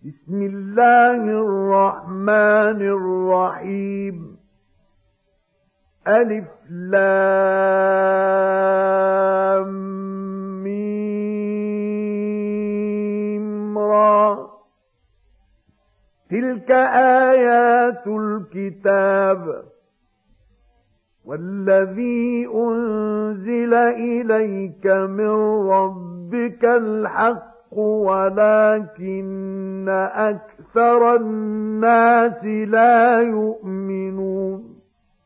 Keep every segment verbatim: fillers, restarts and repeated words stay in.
بسم الله الرحمن الرحيم. ألف لام ميم را. تلك آيات الكتاب والذي أنزل إليك من ربك الحق ولكن أكثر الناس لا يؤمنون.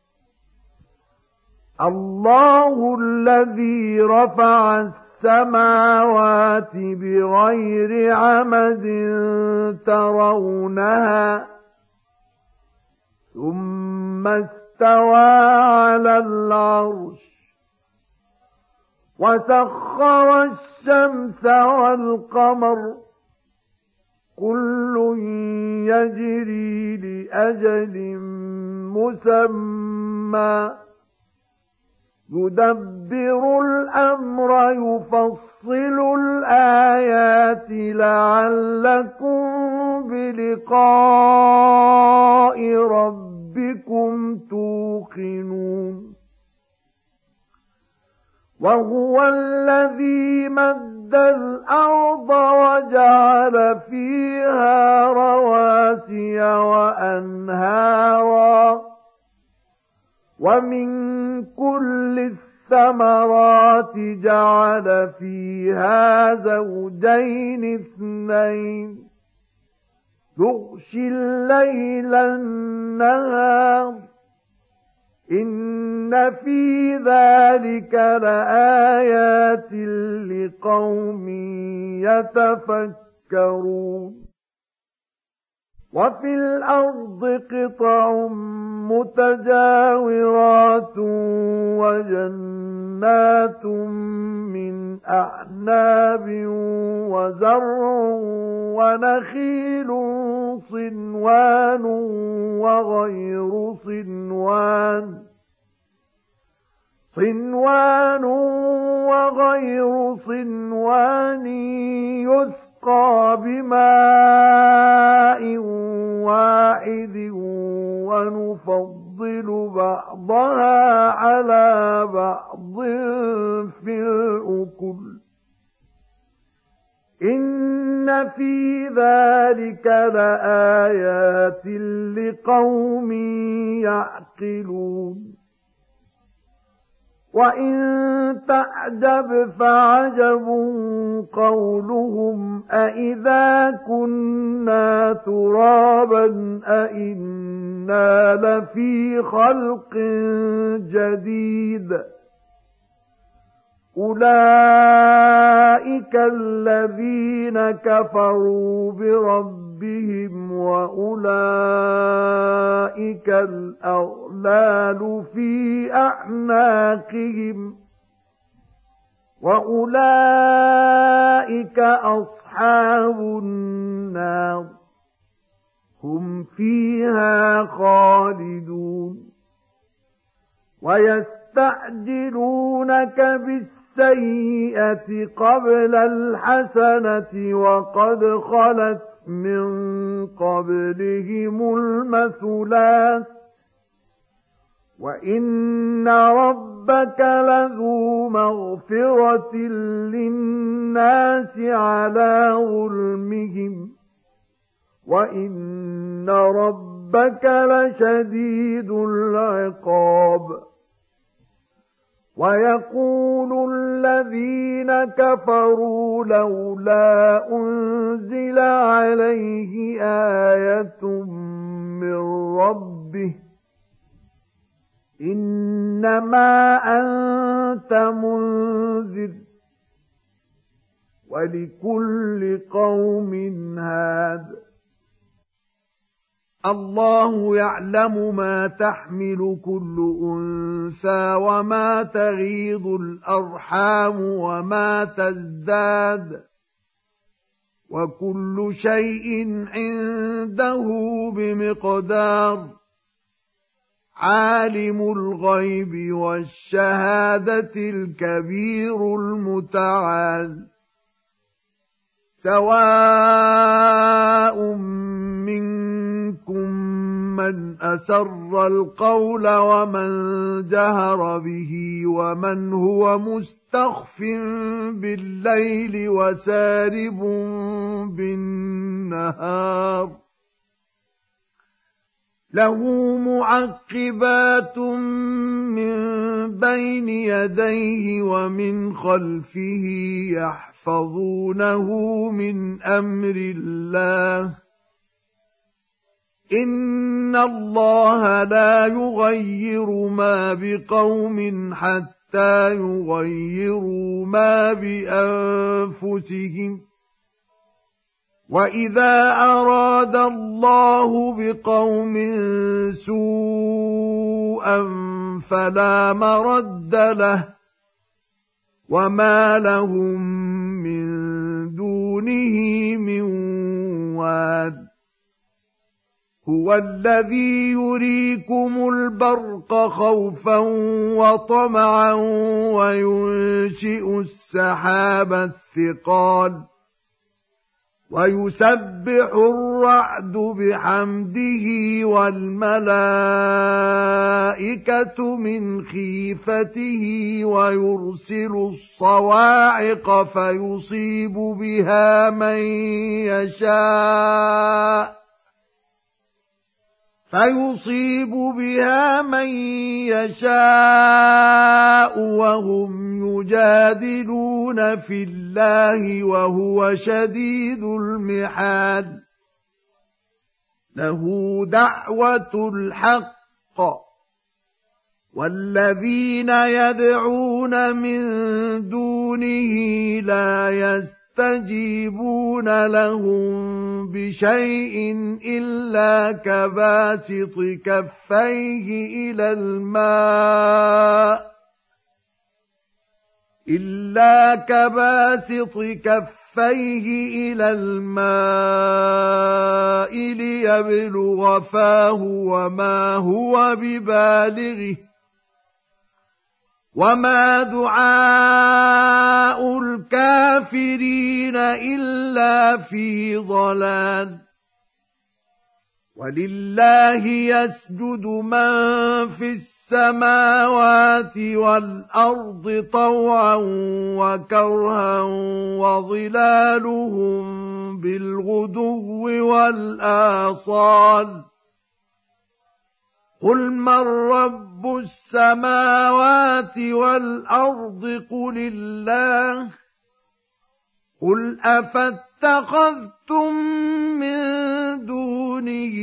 الله الذي رفع السماوات بغير عمد ترونها ثم استوى على العرش وسخر الشمس والقمر كل يجري لأجل مسمى يدبر الأمر يفصل الآيات لعلكم بلقاء ربكم توقنون. وهو الذي مد الأرض وجعل فيها رواسي وأنهارا ومن كل الثمرات جعل فيها زوجين اثنين يغشي الليل النهار إن في ذلك لآيات لقوم يتفكرون. وفي الأرض قطع متجاورات وجنات من أعناب وزرع ونخيل صنوان وغير صنوان صنوان وغير صنوان يسقى بماء واحد ونفضل بعضها على بعض في الأكل إن في ذلك لآيات لقوم يعقلون. وإن تعجب فعجب قولهم أإذا كنا ترابا أإنا لفي خلق جديد أولئك الذين كفروا بربهم وأولئك الأغلال في أعناقهم وأولئك أصحاب النار هم فيها خالدون. ويستعجلونك بالسيئة السيئة قبل الحسنة وقد خلت من قبلهم المثلات وإن ربك لذو مغفرة للناس على ظلمهم وإن ربك لشديد العقاب. ويقول الذين كفروا لولا أنزل عليه آية من ربه إنما أنت منذر ولكل قوم هاد. الله يعلم ما تحمل كل أنثى وما تغيض الأرحام وما تزداد وكل شيء عنده بمقدار. عالم الغيب والشهادة الكبير المتعال. سواء من أسر القول ومن جهر به ومن هو مستخف بالليل وسارب بالنهار له معقبات من بين يديه ومن خلفه يحفظونه من أمر الله إن الله لا يغير ما بقوم حتى يغيروا ما بأنفسهم وإذا أراد الله بقوم سوءا فلا مرد له وما لهم من دونه من واد هو الذي يريكم البرق خوفا وطمعا وينشئ السحاب الثقال ويسبح الرعد بحمده والملائكة من خيفته ويرسل الصواعق فيصيب بها من يشاء فيصيب بها من يشاء وهم يجادلون في الله وهو شديد المحال له دعوة الحق والذين يدعون من دونه لا يستجيبون لهم بشيء إلا كباسط كفيه إلى الماء إلا كباسط كفيه إلى الماء ليبلغ فاه وما هو ببالغه وما دعاء الكافرين إلا في ضلال ولله يسجد من في السماوات والأرض طوعا وكرها وظلالهم بالغدو والآصال قل من رب السماوات والأرض قل الله قل أفاتخذتم من دونه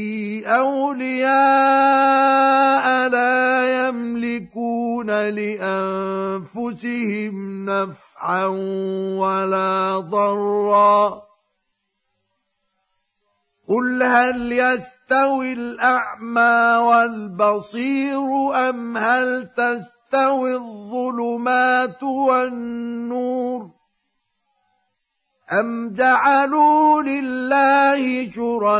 أولياء لا يملكون لأنفسهم نفعا ولا ضرا قل هل يستوي الأعمى والبصير أم هل تستوي الظلمات والنور أم جعلوا لله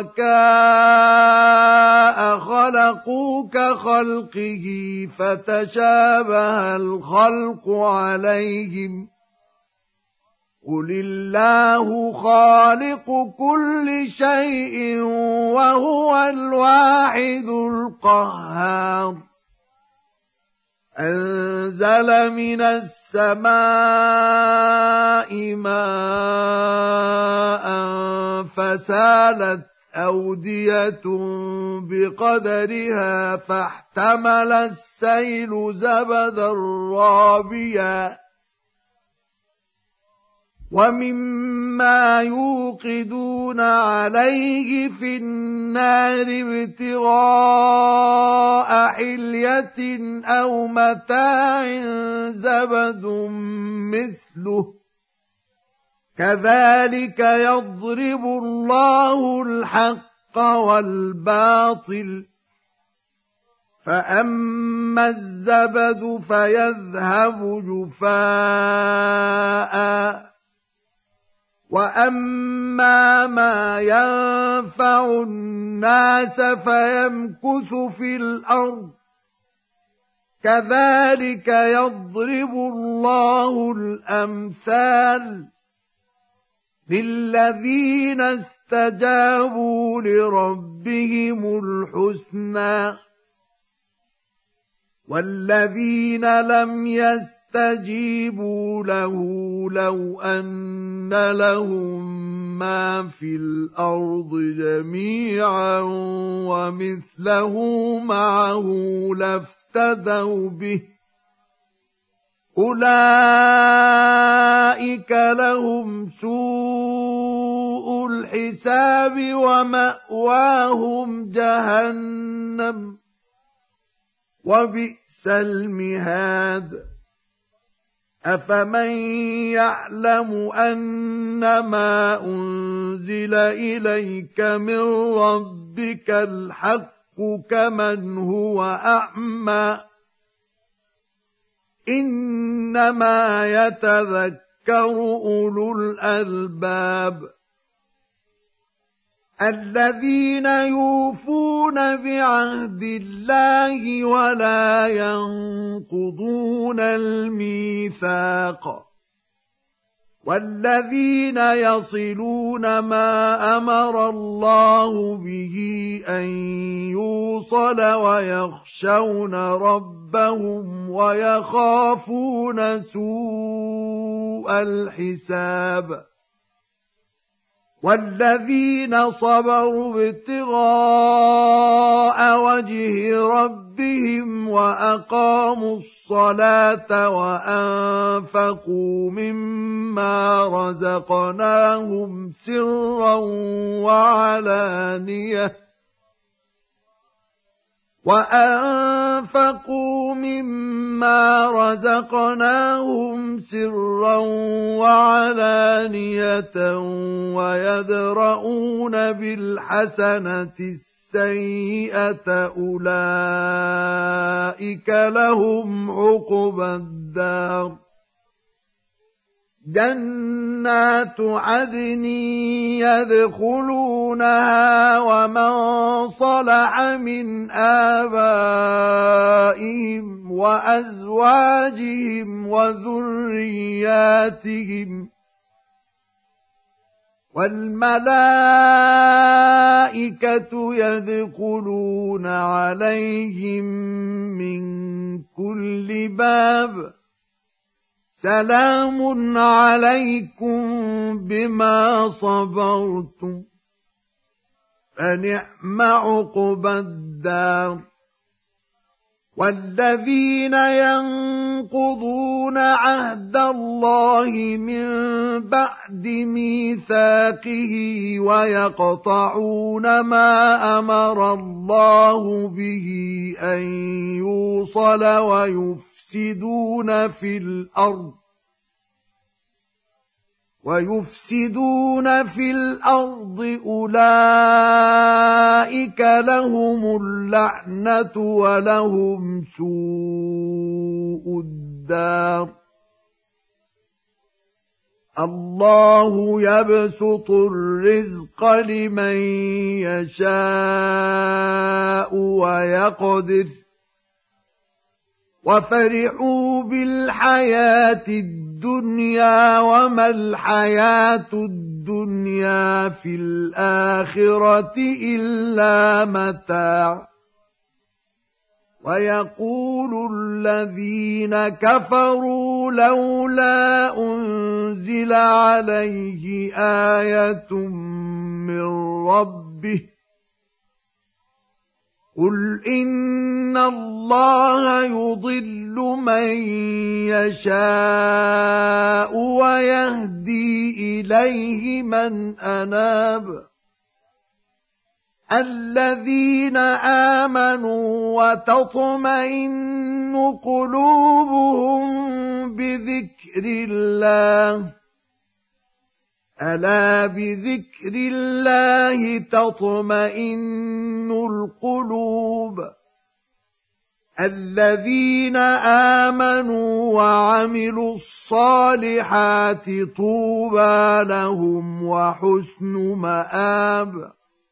شركاء خلقوا كخلقه فتشابه الخلق عليهم قل الله خالق كل شيء وهو الواحد القهار أنزل من السماء ماء فسالت أودية بقدرها فاحتمل السيل زبدا رابيا ومما يوقدون عليه في النار ابتغاء حلية أو متاع زبد مثله كذلك يضرب الله الحق والباطل فأما الزبد فيذهب جفاءً وأما ما ينفع الناس فيمكث في الأرض كذلك يضرب الله الأمثال للذين اسْتَجَابُوا لِرَبِّهِمُ الْحُسْنَى وَالَّذِينَ لَمْ يَسْتَجِيبُوا لَهُ لَوْ أَنَّ لَهُم مَّا فِي الْأَرْضِ جَمِيعًا وَمِثْلَهُ مَعَهُ لَافْتَدَوْا بِهِ أُولَئِكَ لَهُمْ سُوءُ الْحِسَابِ وَمَأْوَاهُمْ جَهَنَّمُ وَبِئْسَ الْمِهَادُ أَفَمَن يَعْلَمُ أَنَّمَا أُنزِلَ إِلَيْكَ مِن رَّبِّكَ الْحَقُّ كَمَنْ هُوَ أَعْمَىٰ إِنَّمَا يَتَذَكَّرُ أُولُو الْأَلْبَابِ الَّذِينَ يُوفُونَ بِعَهْدِ اللَّهِ وَلَا يَنقُضُونَ الْمِيثَاقَ وَالَّذِينَ يَصِلُونَ مَا أَمَرَ اللَّهُ بِهِ أَن يُوصَلَ وَيَخْشَوْنَ رَبَّهُمْ وَيَخَافُونَ سُوءَ الْحِسَابِ وَالَّذِينَ صَبَرُوا ابْتِغَاءَ وَجْهِ رَبِّهِمْ وَأَقَامُوا الصَّلَاةَ وَأَنفَقُوا مِمَّا رَزَقْنَاهُمْ سِرًّا وَعَلَانِيَةً وَأَنفَقُوا مِمَّا رَزَقْنَاهُمْ سِرًّا وَعَلَانِيَةً وَيَدْرَءُونَ بِالْحَسَنَةِ السَّيِّئَةَ أُولَئِكَ لَهُمْ عُقْبَى الدَّارِ جَنَّاتُ عَدْنٍ يَدْخُلُونَهَا وَمَن صَلَحَ مِنْ آبَائِهِمْ وَأَزْوَاجِهِمْ وَذُرِّيَّاتِهِمْ وَالْمَلَائِكَةُ يَدْخُلُونَ عَلَيْهِمْ مِنْ كُلِّ بَابٍ سَلَامٌ عَلَيْكُمْ بِمَا صَبَرْتُمْ فَنِعْمَ عُقْبَى الدَّارِ وَالَّذِينَ يَنقُضُونَ عَهْدَ اللَّهِ مِن بَعْدِ مِيثَاقِهِ وَيَقْطَعُونَ مَا أَمَرَ اللَّهُ بِهِ أَن يُوصَلَ وَيُفْسِدُونَ فِي الْأَرْضِ وَيُفْسِدُونَ فِي الْأَرْضِ أُولَئِكَ لَهُمُ اللَّعْنَةُ وَلَهُمْ سُوءُ الدَّارِ اللَّهُ يَبْسُطُ الرِّزْقَ لِمَن يَشَاءُ وَيَقْدِرُ وَفَرِحُوا بِالْحَيَاةِ الدُّنْيَا وَمَا الْحَيَاةُ الدُّنْيَا فِي الْآخِرَةِ إِلَّا مَتَاعٌ وَيَقُولُ الَّذِينَ كَفَرُوا لَوْلَا أُنزِلَ عَلَيْهِ آيَةٌ مِّن رَّبِّهِ قُلْ إِنَّ اللَّهَ يُضِلُّ مَن يَشَاءُ وَيَهْدِي إِلَيْهِ مَنْ أَنَابَ الَّذِينَ آمَنُوا وَتَطْمَئِنُّ قُلُوبُهُم بِذِكْرِ اللَّهِ أَلَا بِذِكْرِ اللَّهِ تَطْمَئِنُّ الْقُلُوبُ الَّذِينَ آمَنُوا وَعَمِلُوا الصَّالِحَاتِ طُوبَى لَهُمْ وَحُسْنُ مَآبٍ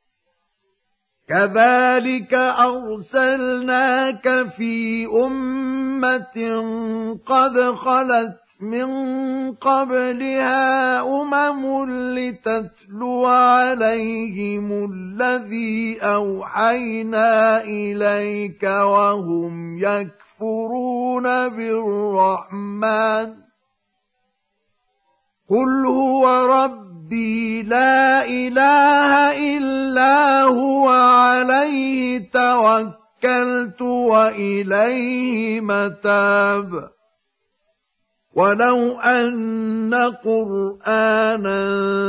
كَذَلِكَ أَرْسَلْنَاكَ فِي أُمَّةٍ قَدْ خَلَتْ من قبلها أمم لتتلو عليهم الذي أوحينا إليك وهم يكفرون بالرحمن قل هو ربي لا إله إلا هو عليه توكلت وإليه متاب ولو أن قرآنا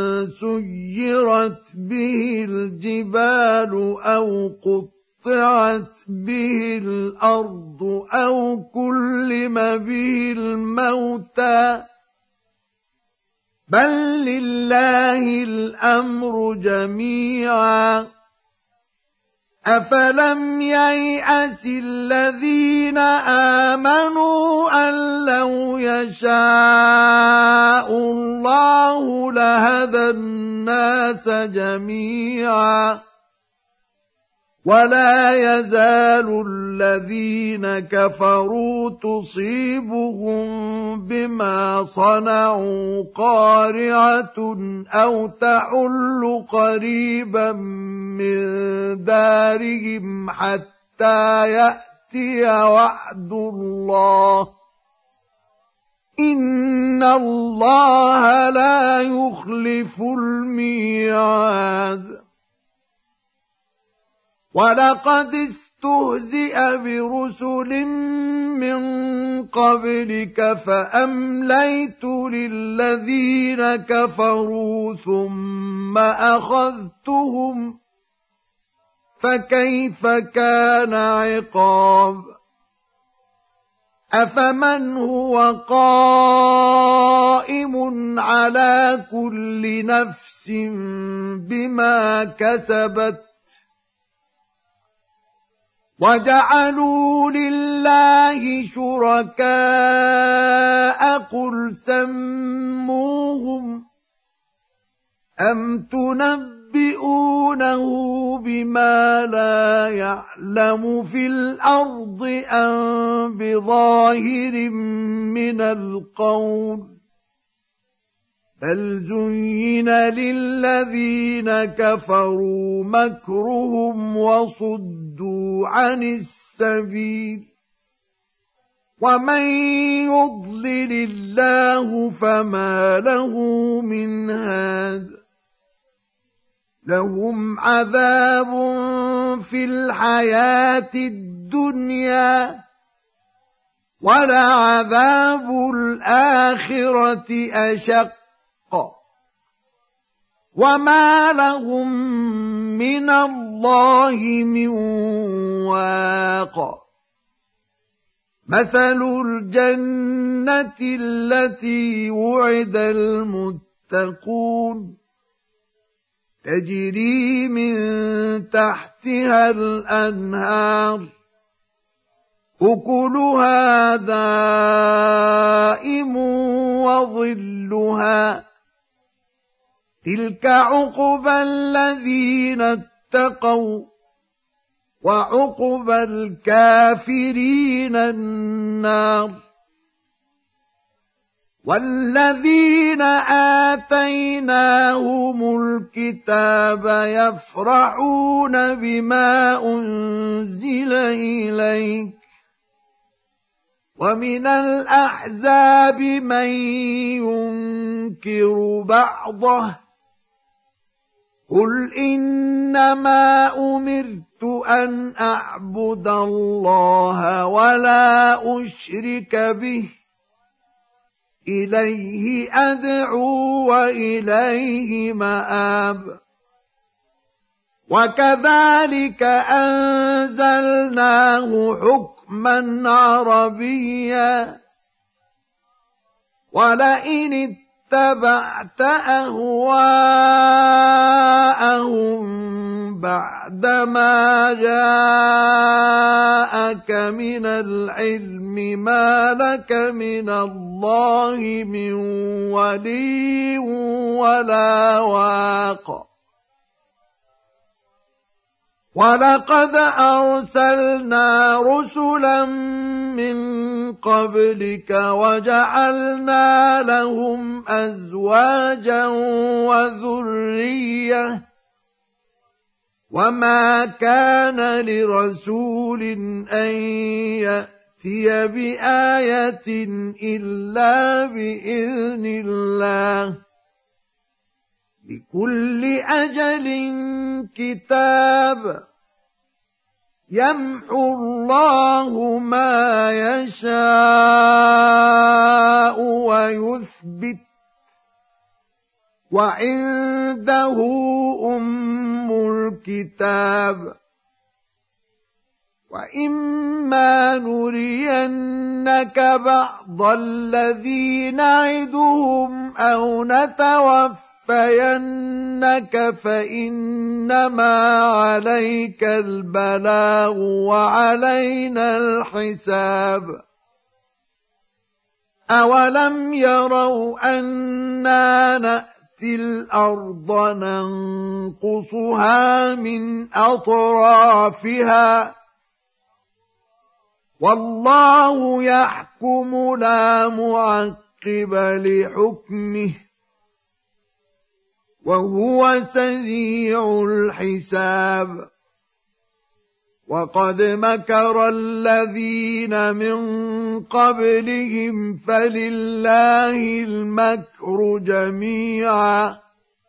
سيرت به الجبال أو قطعت به الأرض أو كلم به الموتى بل لله الأمر جميعا أفلم ييأس الذين آمنوا أن لو يشاء الله لهدى الناس جميعا ولا يزال الذين كفروا تصيبهم بما صنعوا قارعة أو تحل قريبا من دارهم حتى يأتي وعد الله إن الله لا يخلف الميعاد ولقد استهزئ برسل من قبلك فأمليت للذين كفروا ثم أخذتهم فكيف كان عقاب أفمن هو قائم على كل نفس بما كسبت وجعلوا لله شركاء قل سموهم أم تنبئونه بما لا يعلم في الأرض أم بظاهر من القول بل زين للذين كفروا مكرهم وصدوا عن السبيل ومن يضلل الله فما له من هاد لهم عذاب في الحياة الدنيا ولعذاب الآخرة أشق وما لهم من الله من واق مثل الجنة التي وعد المتقون تجري من تحتها الأنهار أكلها دائم وظلها تلك عقبى الذين اتقوا وعقبى الكافرين النار والذين آتيناهم الكتاب يفرحون بما أنزل إليك ومن الأحزاب من ينكر بعضه قل إنما أمرت أن أعبد الله ولا أشرك به إليه أدعو وإليه مآب وكذلك أنزلناه حكما عربيا ولئن اتبعت أهواءهم بعدما جاءك من العلم ما لك من الله من ولي ولا واق وَلَقَدْ أَرْسَلْنَا رُسُلًا مِّن قَبْلِكَ وَجَعَلْنَا لَهُمْ أَزْوَاجًا وَذُرِّيَّةً وَمَا كَانَ لِرَسُولٍ أَن يَأْتِيَ بِآيَةٍ إِلَّا بِإِذْنِ اللَّهِ لِكُلِّ أَجَلٍ كِتَابٌ يَمْحُو اللَّهُ مَا يَشَاءُ وَيُثْبِتُ وَعِندَهُ أُمُّ الْكِتَابِ وَإِمَّا نُرِيَنَّكَ بَعْضَ الَّذِي نَعِدُهُمْ أَوْ نَتَوَفَّيَنَّكَ فَإِنَّمَا عَلَيْكَ الْبَلَاغُ وَعَلَيْنَا الْحِسَابُ أَوَلَمْ يَرَوْا أَنَّا نَأْتِي الْأَرْضَ نَنقُصُهَا مِنْ أَطْرَافِهَا وَاللَّهُ يَحْكُمُ لَا مُعَقِّبَ لِحُكْمِهِ وَهُوَ سَرِيعُ الْحِسَابِ وَقَدْ مَكَرَ الَّذِينَ مِن قَبْلِهِمْ فَلِلَّهِ الْمَكْرُ جَمِيعًا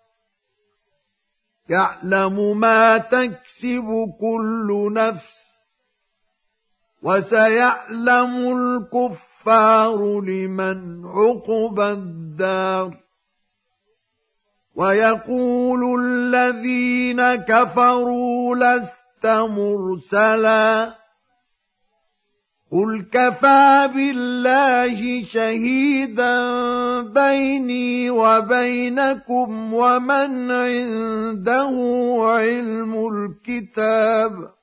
يَعْلَمُ مَا تَكْسِبُ كُلُّ نَفْسٍ وَسَيَعْلَمُ الْكُفَّارُ لِمَنْ عُقْبَى الدَّارِ وَيَقُولُ الَّذِينَ كَفَرُوا لَسْتَ مُرْسَلًا قُلْ كَفَى بِاللَّهِ شَهِيدًا بَيْنِي وَبَيْنَكُمْ وَمَنْ عِندَهُ عِلْمُ الْكِتَابِ